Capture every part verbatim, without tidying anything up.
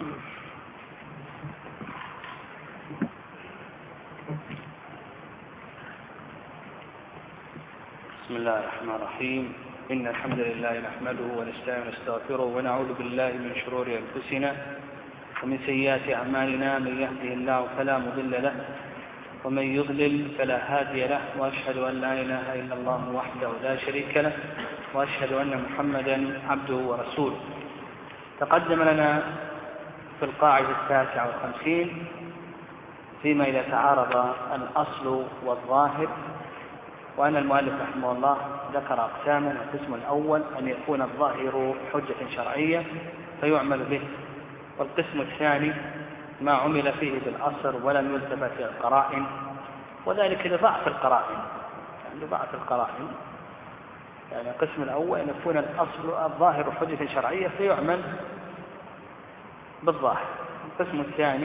بسم الله الرحمن الرحيم. إن الحمد لله نحمده ونستعين ونستغفره ونعوذ بالله من شرور أنفسنا ومن سيئات أعمالنا. من يهده الله فلا مضل له ومن يضلل فلا هادي له، وأشهد أن لا إله إلا الله وحده لا شريك له، وأشهد أن محمدا عبده ورسوله. تقدم لنا في القاعدة التاسعة والخمسين فيما إذا تعارض الأصل والظاهر، وأن المؤلف رحمه الله ذكر أقساما. القسم الأول أن يكون الظاهر حجة شرعية فيعمل به، والقسم الثاني ما عمل فيه بالأصل ولم يلتفت إلى القرائن، وذلك لضعف القرائن، يعني لضعف القرائن. يعني القسم الأول أن يكون الأصل الظاهر حجة شرعية فيعمل بالظاهر. القسم الثاني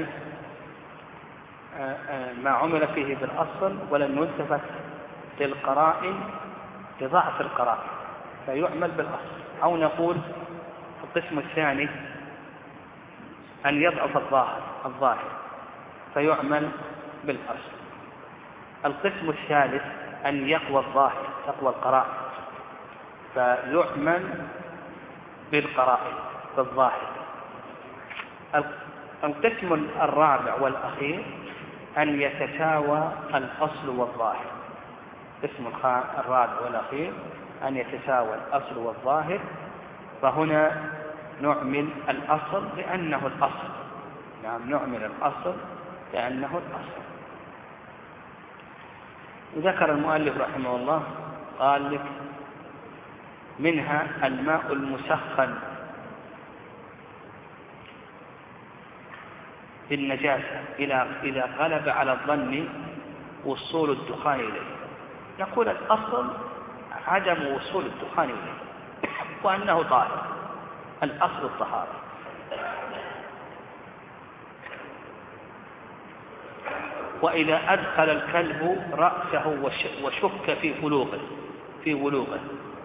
ما عمل فيه بالأصل ولم يلتفت للقرائن لضعف القرائن فيعمل بالأصل. أو نقول القسم الثاني أن يضعف الظاهر الظاهر فيعمل بالأصل. القسم الثالث أن يقوى الظاهر تقوى القرائن فيعمل بالقرائن بالظاهر. القسم الرابع والأخير أن يتساوى الأصل والظاهر. القسم الرابع والأخير أن يتساوى الأصل والظاهر، فهنا نعمل الأصل لأنه الأصل. نعم، نعمل الأصل لأنه الأصل. وذكر المؤلف رحمه الله قال لك منها الماء المسخن بالنجاسة إذا غلب على الظن وصول الدخان إليه. نقول الأصل عدم وصول الدخان إليه وأنه طاهر، الأصل الطهارة. وإذا أدخل الكلب رأسه وشك في بلوغه في بلوغه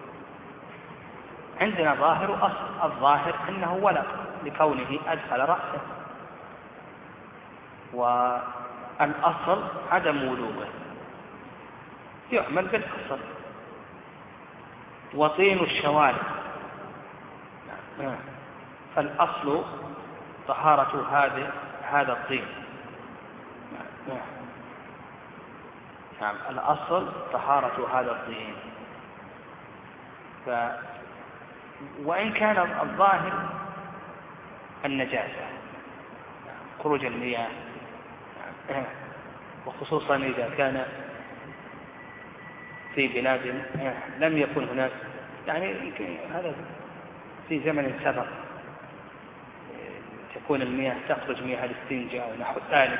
عندنا ظاهر أصل، الظاهر أنه ولغ لكونه أدخل رأسه، والأصل عدم ولوغه يعمل بالأصل. وطين الشوارب فالأصل طهارة هذا هذا الطين. نعم، الأصل طهارة هذا الطين. ف وإن كان الظاهر النجاسة خروج المياه، وخصوصا إذا كان في بلاد لم يكن هناك، يعني هذا في زمن سبق تكون المياه تخرج مياه الاستنجاء ونحو ذلك.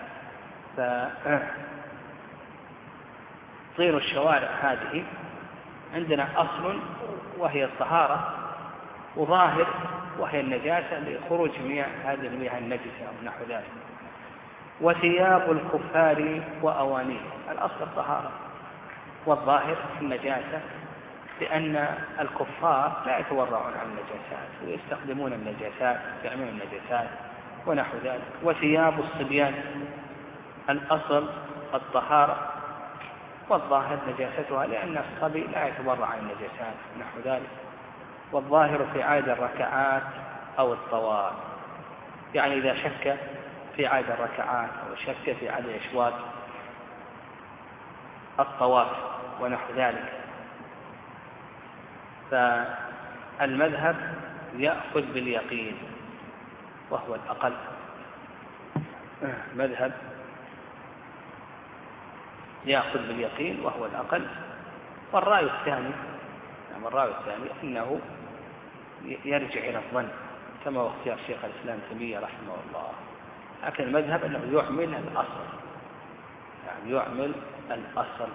فطين الشوارع هذه عندنا أصل وهي الطهارة، وظاهر وهي النجاسة لخروج مياه هذه المياه النجسة ونحو ذلك. وثياب الكفار وأوانيه الأصل الطهارة، والظاهر النجاسة لأن الكفار لا يتورعون عن النجاسات ويستخدمون النجاسات يعملون النجاسات ونحو ذلك. وثياب الصبيان الأصل الطهارة، والظاهر نجاستها لأن الصبي لا يتورع عن النجاسات ونحو ذلك. والظاهر في عدد الركعات أو الطواف، يعني إذا شك في عدد الركعات أو شك في عدد أشواط الطواف ونحو ذلك. فالمذهب يأخذ باليقين وهو الأقل، مذهب يأخذ باليقين وهو الأقل. والرأي الثاني يعني الرأي الثاني أنه يرجع إلى الظن كما هو اختيار شيخ الإسلام تيمية رحمه الله. لكن المذهب أنه يعمل الأصل، يعني يعمل الأصل.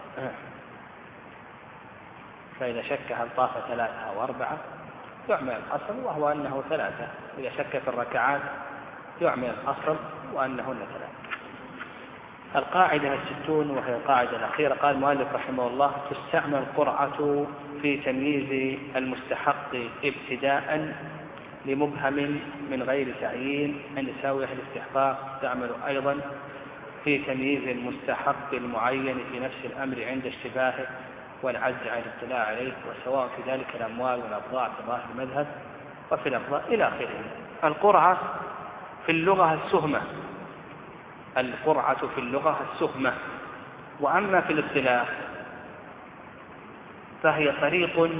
فإذا شك هل طاف ثلاثة أو أربعة يعمل الأصل وهو أنه ثلاثة. إذا شك في الركعات يعمل الأصل وأنهن ثلاثة. القاعدة الستون وهي القاعدة الأخيرة، قال المؤلف رحمه الله تستعمل القرعة في تمييز المستحق ابتداء لمبهم من غير تعيين. عند ساوية الاستحقاق تعمل أيضا في تمييز المستحق المعين في نفس الأمر عند اشتباهه والعجز عن الاطلاع عليه، وسواء في ذلك الأموال والأبضاع في ظاهر المذهب وفي الأبضاع إلى آخره. القرعة في اللغة السهمة، القرعة في اللغة السهمة. وأما في الاصطلاح فهي طريق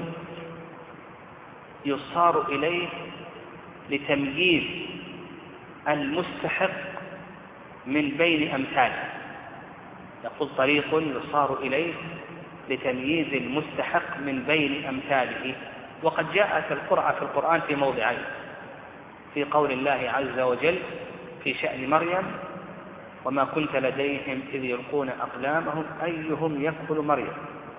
يصار إليه لتمييز المستحق من بين أمثاله. يقول طريق يصار إليه لتمييز المستحق من بين أمثاله. وقد جاءت القرعة في القرآن في موضعين، في قول الله عز وجل في شأن مريم: وما كنت لديهم إذ يلقون أقلامهم أيهم يكفل مريم.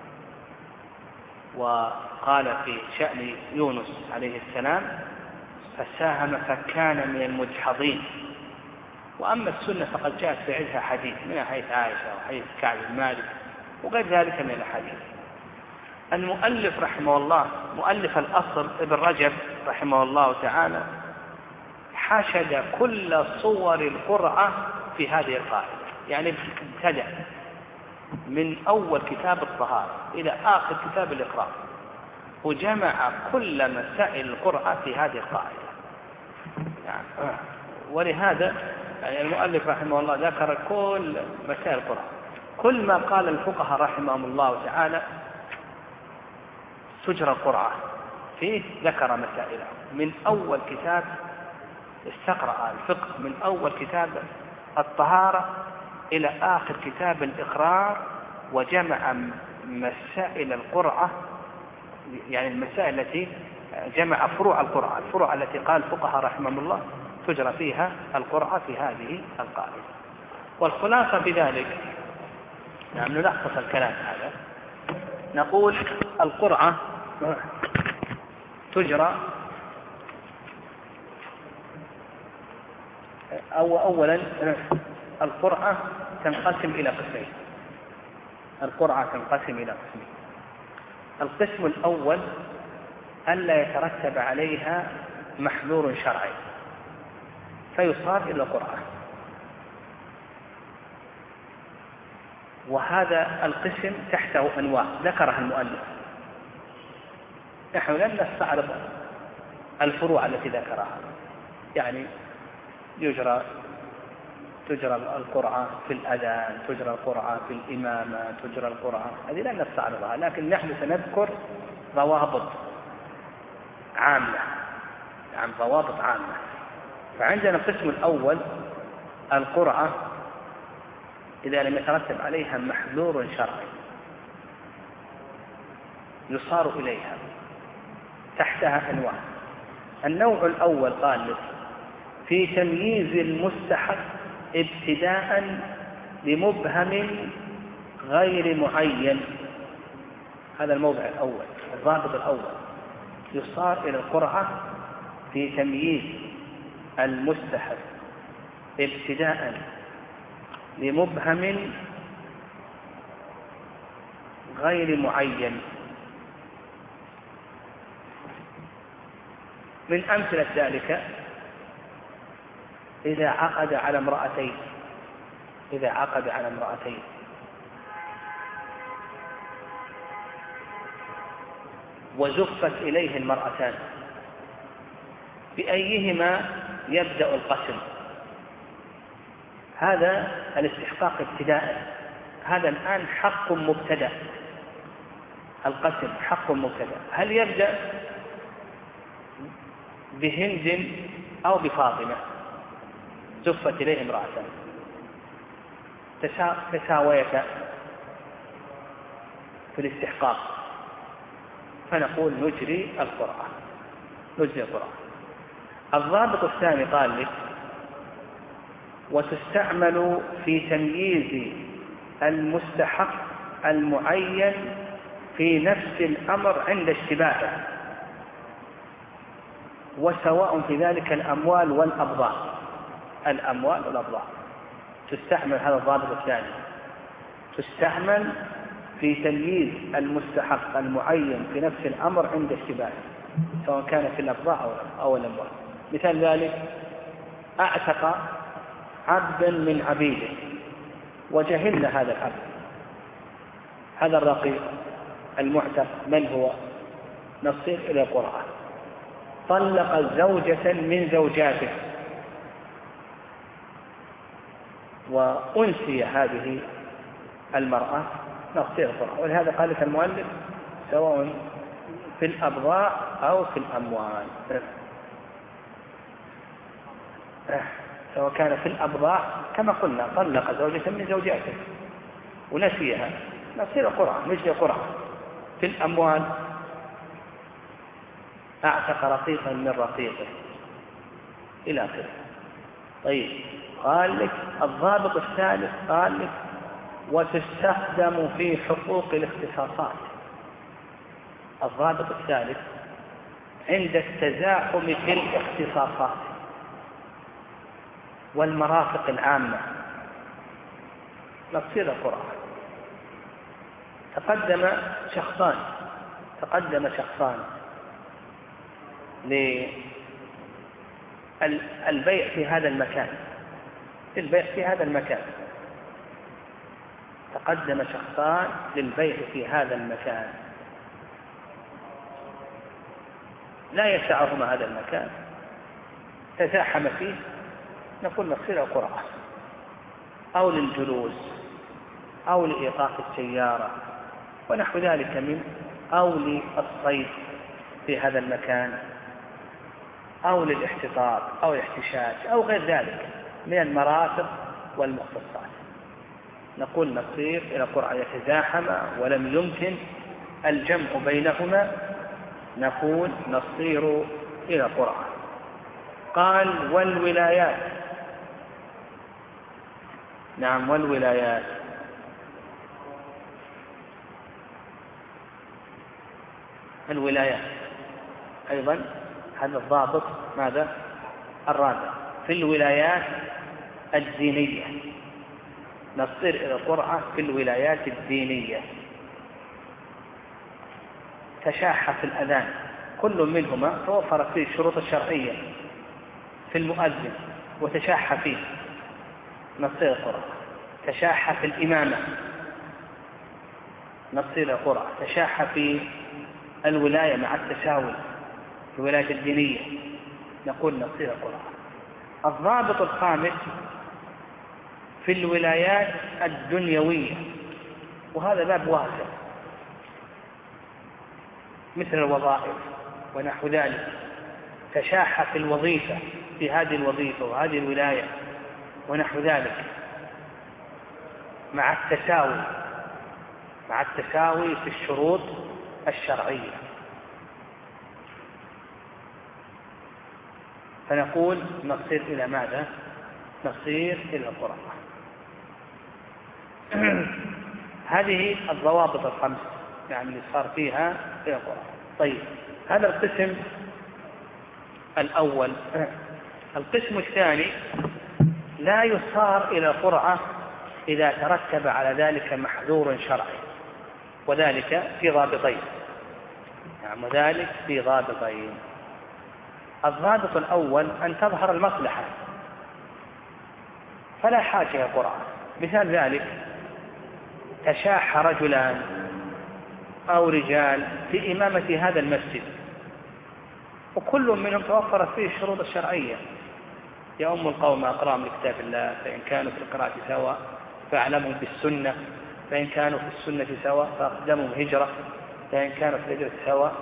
وقال في شأن يونس عليه السلام: فساهم فكان من المدحضين. وأما السنة فقد جاءت في عدها حديث، من حديث عائشة وحديث كعب بن مالك وغير ذلك من الأحاديث. المؤلف رحمه الله، مؤلف الأصل ابن رجب رحمه الله تعالى، حشد كل صور القرعة في هذه القاعدة، يعني ابتدأ من أول كتاب الطهارة إلى آخر كتاب الإقرار، وجمع كل مسائل القرعة في هذه القاعدة. يعني ولهذا يعني المؤلف رحمه الله ذكر كل مسائل القرعة. كل ما قال الفقهاء رحمهم الله تعالى تجرى القرعة فيه ذكر مسائله، من أول كتاب استقرأ الفقه، من أول كتاب الطهارة إلى آخر كتاب الإقرار، وجمع مسائل القرعة، يعني المسائل التي جمع فروع القرعة، الفروع التي قال الفقهاء رحمهم الله تجرى فيها القرعة في هذه القاعدة. والخلاصة بذلك، نعم نلخص الكلام هذا، نقول القرعة تجرى أو أولا القرعة تنقسم إلى قسمين. القرعة تنقسم إلى قسمين. القسم الأول ألا يترتب عليها محذور شرعي فيصار إلى قرعة، وهذا القسم تحته أنواع ذكرها المؤلف. نحن لن نستعرض الفروع التي ذكرها، يعني يجرى تجرى القرعة في الأذان، تجرى القرعة في الإمامة، تجرى القرعة، هذه لن نستعرضها، لكن نحن سنذكر ضوابط عامة، عن ضوابط عامة. فعندنا القسم الأول القرعة إذا لم يترتب عليها محذور شرعي يصار إليها، تحتها أنواع. النوع الأول قال في تمييز المستحق ابتداء لمبهم غير معين. هذا الموضع الأول، الضابط الأول، يصار إلى القرعة في تمييز المستحق ابتداء لمبهم غير معين. من أمثلة ذلك إذا عقد على امرأتين، إذا عقد على امرأتين وزفت إليه المرأتان، بأيهما يبدأ القسم؟ هذا الاستحقاق ابتداء، هذا الآن حق مبتدأ، القسم حق مبتدأ. هل يبدأ بهند أو بفاطمة؟ زفت إليه امرأتان تساويتا في الاستحقاق، فنقول نجري القرعة، نجري القرعة. الضابط الثاني قال لك وتستعمل في تمييز المستحق المعين في نفس الأمر عند اشتباهه، وسواء في ذلك الأموال والأبضاع، الأموال والأبضاع تستعمل. هذا الضابط الثاني، تستعمل في تمييز المستحق المعين في نفس الأمر عند اشتباهه. سواء كان في الأبضاع أو الأموال. مثال ذلك أعتق عبدا من عبيده وجهلنا هذا العبد، هذا الرقيق المعتق من هو؟ نصير إلى القرآن. طلق زوجة من زوجاته وأنسي هذه المرأة، نصير القرآن. ولهذا قال لك المؤلف سواء في الأبضاع أو في الأموال، سواء كان في الأبضاع كما قلنا طلق زوجة من زوجاته ونسيها، نصير القرآن، نجري القرآن. في الأموال أعتق رقيقا من رقيقه إلى آخره. طيب قال لك الضابط الثالث، قال لك وتستخدم في حقوق الاختصاصات. الضابط الثالث عند التزاحم في الاختصاصات والمرافق العامة نصير القرآن. تقدم شخصان تقدم شخصان للبيع في هذا المكان البيع في هذا المكان تقدم شخصان للبيع في هذا المكان، لا يسعهما هذا المكان، تزاحم فيه، نقول نصير القرآن. أو للجلوس أو لإيقاف السيارة ونحو ذلك من، أو للصيد في هذا المكان، أو للاحتطاب أو الاحتشاش أو غير ذلك من المرافق والمختصات، نقول نصير إلى القرآن. يتزاحم ولم يمكن الجمع بينهما، نقول نصير إلى القرآن. قال والولايات، نعم والولايات الولايات أيضا هذا الضابط ماذا؟ الرابع. في الولايات الدينية نصير إلى القرآن. في الولايات الدينية تشاح في الأذان، كل منهما توفرت فيه الشروط الشرعية في المؤذن وتشاح فيه، نصير القرآن. تشاح في الإمامة نصير القرآن. تشاح في الولاية مع التساوي في الولاية الدينية، نقول نصير القرآن. الضابط الخامس في الولايات الدنيوية، وهذا باب واسع مثل الوظائف ونحو ذلك. تشاح في الوظيفة في هذه الوظيفة وهذه الولاية ونحو ذلك مع التساوي مع التساوي في الشروط الشرعية، فنقول نصير إلى ماذا؟ نصير إلى القرآن. هذه الضوابط الخمس يعني اللي صار فيها إلى القرآن. طيب هذا القسم الأول. القسم الثاني لا يصار إلى القرآن إذا ترتب على ذلك محذور شرعي، وذلك في ضابطين، يعني وذلك في ضابطين. الضابط الأول أن تظهر المصلحة فلا حاجة إلى القرآن. مثال ذلك تشاح رجلان أو رجال في إمامة هذا المسجد، وكل منهم توفرت فيه الشروط الشرعية: يؤم القوم أقراهم لكتاب الله، فإن كانوا في القراءة سواء فأعلمهم بالسنة، فإن كانوا في السنة سواء فأقدمهم هجرة، فإن كانوا في الهجرة سواء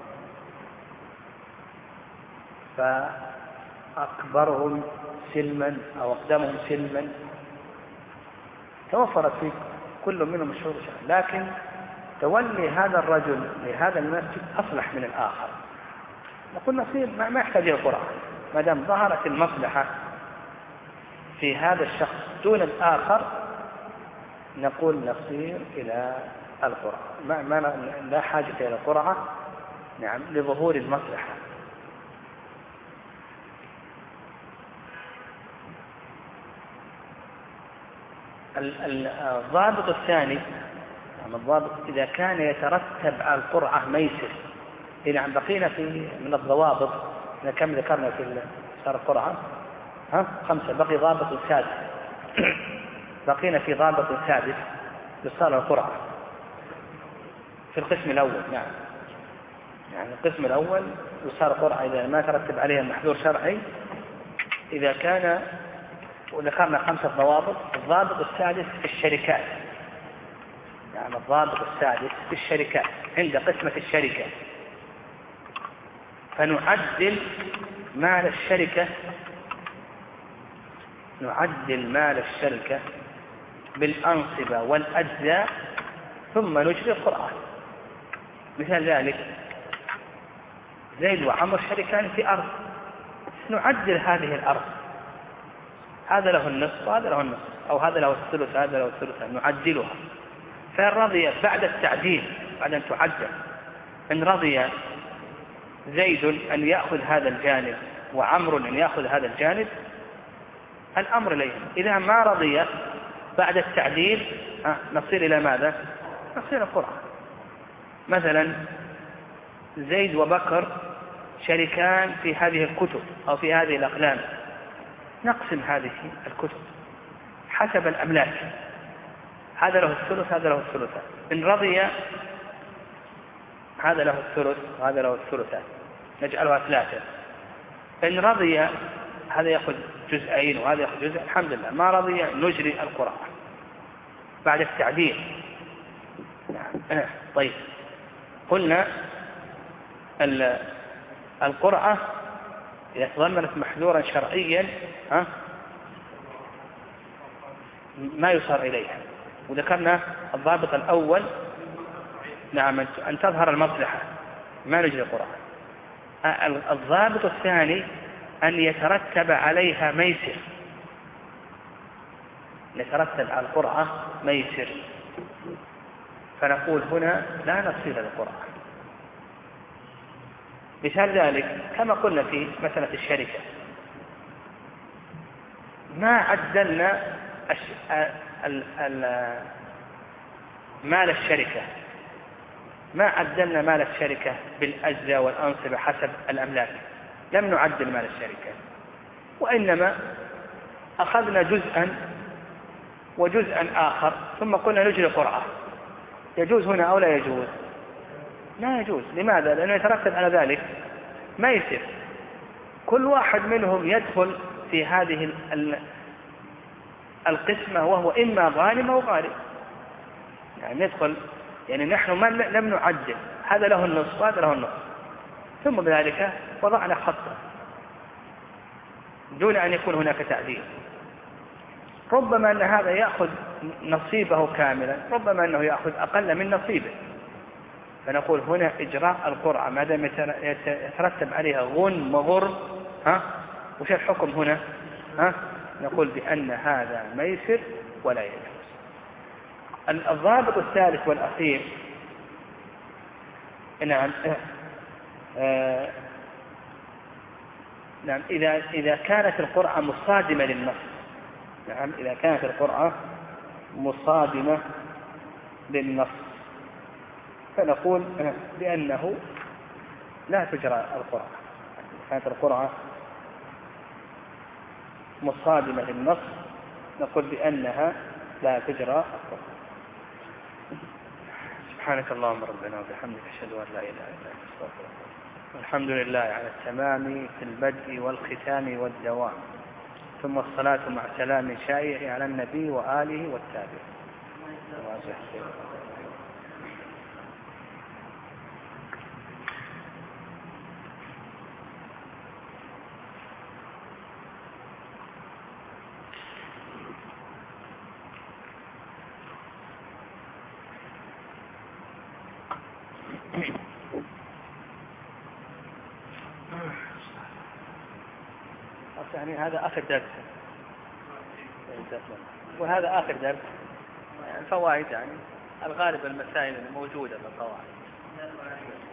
فأكبرهم سلما أو أقدمهم سلما. توفرت فيه كل منهم الشروط الشرعية، لكن تولي هذا الرجل لهذا المسجد أصلح من الآخر، نقول نصير ما يحتاج إلى القرآن ما دام ظهرت المصلحة في هذا الشخص دون الآخر، نقول نصير إلى القرآن. ما ما لا حاجة إلى القرآن نعم لظهور المصلحة. الضابط الثاني الضابط إذا كان يترتب على القرعة ميسر نعم بقينا في من الضوابط كم ذكرنا في شرح القرعة؟ ها خمسة، بقي ضابط سادس. بقينا في ضابط سادس لصالح القرعة في القسم الأول. نعم يعني القسم الأول لصالح القرعة إذا ما ترتب عليها محذور شرعي، إذا كان، وذكرنا خمسة ضوابط. الضابط السادس في الشركات، يعني الضابط السادس في الشركات عند قسمة الشركة، فنعدل مال الشركة نعدل مال الشركة بالأنصبة والأجزاء ثم نجري القرعة. مثال ذلك زيد وعمر شركان في أرض، نعدل هذه الأرض، هذا له النصف وهذا له النصف، أو هذا له الثلث هذا له الثلث، نعدلها. فإن رضي بعد التعديل، بعد أن تعدل، إن رضي زيد أن يأخذ هذا الجانب وعمر أن يأخذ هذا الجانب، الأمر إليهم. إذا ما رضي بعد التعديل نصير إلى ماذا؟ نصير القرعة. مثلا زيد وبكر شركان في هذه الكتب أو في هذه الأقلام، نقسم هذه الكتب حسب الأملاك، هذا له الثلث هذا له الثلث. إن رضي هذا له الثلث وهذا له الثلث، نجعلها ثلاثة. إن رضي هذا يأخذ جزئين وهذا يأخذ جزء، الحمد لله. ما رضي نجري القرعة بعد التعديل. طيب قلنا القرعة إذا تضمنت محذورا شرعيا ها ما يصار إليها، وذكرنا الضابط الأول نعم أن تظهر المصلحة ما نجري القرعة. الضابط الثاني أن يترتب عليها ميسر، يترتب على القرعة ميسر، فنقول هنا لا نصير للقرعة. مثال ذلك كما قلنا في مسألة الشركة، ما عدلنا مال الشركة ما عدلنا مال الشركة بالأجزاء والأنصبة حسب الأملاك، لم نعدل مال الشركة، وإنما أخذنا جزءا وجزءا آخر ثم قلنا نجري قرعة. يجوز هنا أو لا يجوز؟ لا يجوز. لماذا؟ لأنه يترتب على ذلك ما يصير كل واحد منهم يدخل في هذه القسمة وهو إما ظالم أو غارم، يعني ندخل، يعني نحن ما لم نعدل، هذا له النصف وهذا له النصف، ثم بذلك وضعنا خطا دون أن يكون هناك تعديل. ربما أن هذا يأخذ نصيبه كاملا، ربما أنه يأخذ أقل من نصيبه، فنقول هنا إجراء القرعة ما دام يترتب عليها غن وغر، ها وش الحكم هنا؟ ها نقول بأن هذا ميسر ولا يجوز. الضابط الثالث والأخير نعم آه نعم إذا إذا كانت القرعة مصادمة للنص، نعم إذا كانت القرعة مصادمة للنص فنقول بأنه لا تجرى القرعة. كانت القرعة مصادمة للنص نقول بأنها لا تجرى القرعة. سبحانك اللهم ربنا وبحمدك أشهد أن لا إله إلا أنت أستغفرك. الحمد لله على التمام في البدء والختام والدوام، ثم الصلاة مع سلام شائع على النبي وآله والتابع. يعني هذا آخر درس، وهذا آخر درس. الفوائد يعني الغالب المسائل الموجودة في القواعد.